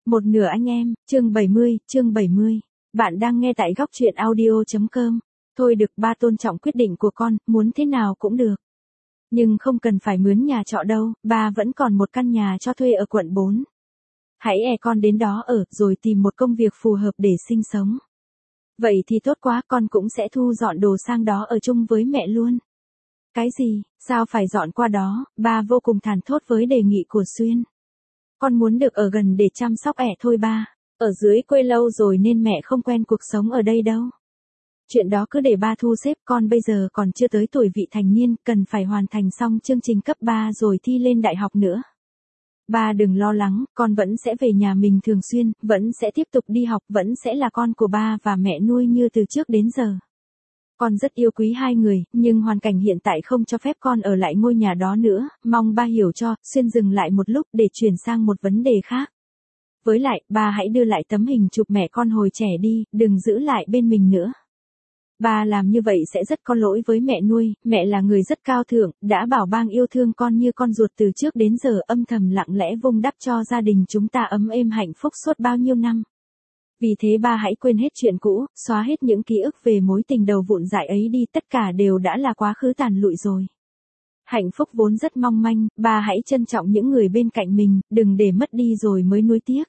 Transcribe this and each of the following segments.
Một nửa anh em, chương 70. Bạn đang nghe tại góc truyện audio.com. Thôi được, ba tôn trọng quyết định của con, muốn thế nào cũng được. Nhưng không cần phải mướn nhà trọ đâu, ba vẫn còn một căn nhà cho thuê ở quận 4. Hãy con đến đó ở, rồi tìm một công việc phù hợp để sinh sống. Vậy thì tốt quá, con cũng sẽ thu dọn đồ sang đó ở chung với mẹ luôn. Cái gì, sao phải dọn qua đó, ba vô cùng thản thốt với đề nghị của Xuyên. Con muốn được ở gần để chăm sóc thôi ba. Ở dưới quê lâu rồi nên mẹ không quen cuộc sống ở đây đâu. Chuyện đó cứ để ba thu xếp, con bây giờ còn chưa tới tuổi vị thành niên, cần phải hoàn thành xong chương trình cấp 3 rồi thi lên đại học nữa. Ba đừng lo lắng, con vẫn sẽ về nhà mình thường xuyên, vẫn sẽ tiếp tục đi học, vẫn sẽ là con của ba và mẹ nuôi như từ trước đến giờ. Con rất yêu quý hai người, nhưng hoàn cảnh hiện tại không cho phép con ở lại ngôi nhà đó nữa, mong ba hiểu cho. Xuyên dừng lại một lúc để chuyển sang một vấn đề khác. Với lại, ba hãy đưa lại tấm hình chụp mẹ con hồi trẻ đi, đừng giữ lại bên mình nữa. Ba làm như vậy sẽ rất có lỗi với mẹ nuôi, mẹ là người rất cao thượng, đã bảo bang yêu thương con như con ruột từ trước đến giờ, âm thầm lặng lẽ vun đắp cho gia đình chúng ta ấm êm hạnh phúc suốt bao nhiêu năm. Vì thế ba hãy quên hết chuyện cũ, xóa hết những ký ức về mối tình đầu vụn dại ấy đi, tất cả đều đã là quá khứ tàn lụi rồi. Hạnh phúc vốn rất mong manh, ba hãy trân trọng những người bên cạnh mình, đừng để mất đi rồi mới nuối tiếc.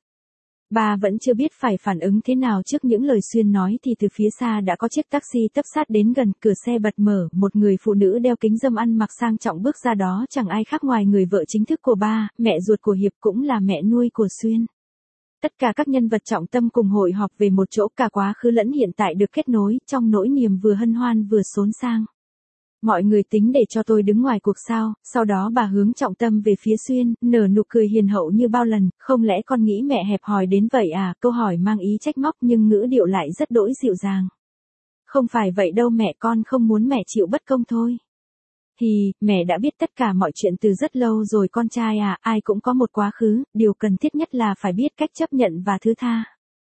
Ba vẫn chưa biết phải phản ứng thế nào trước những lời Xuyên nói thì từ phía xa đã có chiếc taxi tấp sát đến gần, cửa xe bật mở, một người phụ nữ đeo kính râm ăn mặc sang trọng bước ra, đó chẳng ai khác ngoài người vợ chính thức của ba, mẹ ruột của Hiệp, cũng là mẹ nuôi của Xuyên. Tất cả các nhân vật trọng tâm cùng hội họp về một chỗ, cả quá khứ lẫn hiện tại được kết nối trong nỗi niềm vừa hân hoan vừa xốn sang. Mọi người tính để cho tôi đứng ngoài cuộc sao? Sau đó bà hướng trọng tâm về phía Xuyên, nở nụ cười hiền hậu như bao lần. Không lẽ con nghĩ mẹ hẹp hòi đến vậy à? Câu hỏi mang ý trách móc nhưng ngữ điệu lại rất đỗi dịu dàng. Không phải vậy đâu mẹ, con không muốn mẹ chịu bất công thôi. Thì, mẹ đã biết tất cả mọi chuyện từ rất lâu rồi con trai à, ai cũng có một quá khứ, điều cần thiết nhất là phải biết cách chấp nhận và thứ tha.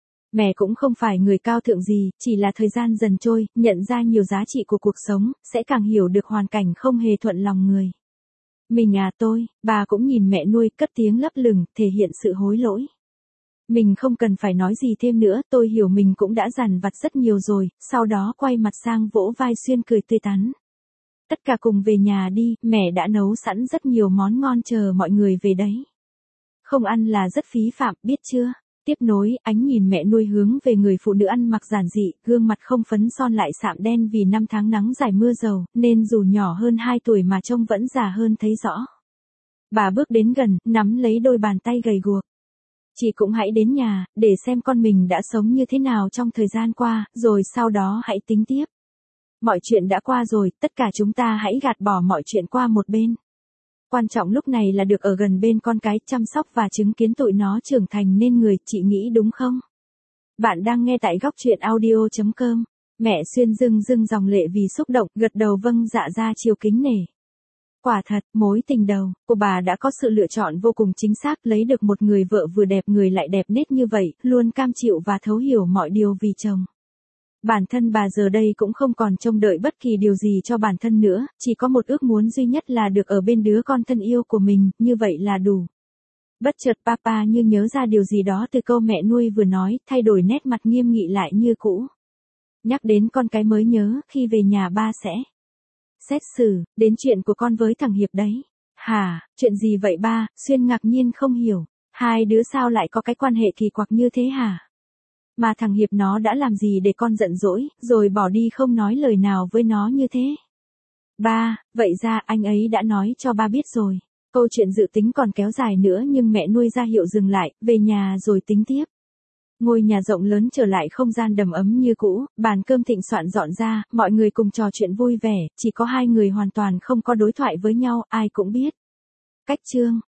Mẹ cũng không phải người cao thượng gì, chỉ là thời gian dần trôi, nhận ra nhiều giá trị của cuộc sống, sẽ càng hiểu được hoàn cảnh không hề thuận lòng người. Mình à, bà cũng nhìn mẹ nuôi, cất tiếng lấp lửng, thể hiện sự hối lỗi. Mình không cần phải nói gì thêm nữa, tôi hiểu mình cũng đã dằn vặt rất nhiều rồi, sau đó quay mặt sang vỗ vai Xuyên cười tươi tắn. Tất cả cùng về nhà đi, mẹ đã nấu sẵn rất nhiều món ngon chờ mọi người về đấy. Không ăn là rất phí phạm, biết chưa? Tiếp nối, ánh nhìn mẹ nuôi hướng về người phụ nữ ăn mặc giản dị, gương mặt không phấn son lại sạm đen vì năm tháng nắng dài mưa dầu, nên dù nhỏ hơn 2 tuổi mà trông vẫn già hơn thấy rõ. Bà bước đến gần, nắm lấy đôi bàn tay gầy guộc. Chị cũng hãy đến nhà, để xem con mình đã sống như thế nào trong thời gian qua, rồi sau đó hãy tính tiếp. Mọi chuyện đã qua rồi, tất cả chúng ta hãy gạt bỏ mọi chuyện qua một bên. Quan trọng lúc này là được ở gần bên con cái, chăm sóc và chứng kiến tụi nó trưởng thành nên người, chị nghĩ đúng không? Bạn đang nghe tại góc truyện audio.com. Mẹ Xuyên rưng dòng lệ vì xúc động, gật đầu vâng dạ ra chiều kính nể. Quả thật, mối tình đầu của bà đã có sự lựa chọn vô cùng chính xác, lấy được một người vợ vừa đẹp người lại đẹp nết như vậy, luôn cam chịu và thấu hiểu mọi điều vì chồng. Bản thân bà giờ đây cũng không còn trông đợi bất kỳ điều gì cho bản thân nữa, chỉ có một ước muốn duy nhất là được ở bên đứa con thân yêu của mình, như vậy là đủ. Bất chợt papa như nhớ ra điều gì đó từ câu mẹ nuôi vừa nói, thay đổi nét mặt nghiêm nghị lại như cũ. Nhắc đến con cái mới nhớ, khi về nhà ba sẽ xét xử, đến chuyện của con với thằng Hiệp đấy. Hả, chuyện gì vậy ba? Xuyên ngạc nhiên không hiểu, hai đứa sao lại có cái quan hệ kỳ quặc như thế hả? Mà thằng Hiệp nó đã làm gì để con giận dỗi, rồi bỏ đi không nói lời nào với nó như thế? Ba, vậy ra anh ấy đã nói cho ba biết rồi. Câu chuyện dự tính còn kéo dài nữa nhưng mẹ nuôi ra hiệu dừng lại, về nhà rồi tính tiếp. Ngôi nhà rộng lớn trở lại không gian đầm ấm như cũ, bàn cơm thịnh soạn dọn ra, mọi người cùng trò chuyện vui vẻ, chỉ có hai người hoàn toàn không có đối thoại với nhau, ai cũng biết. Cách chương,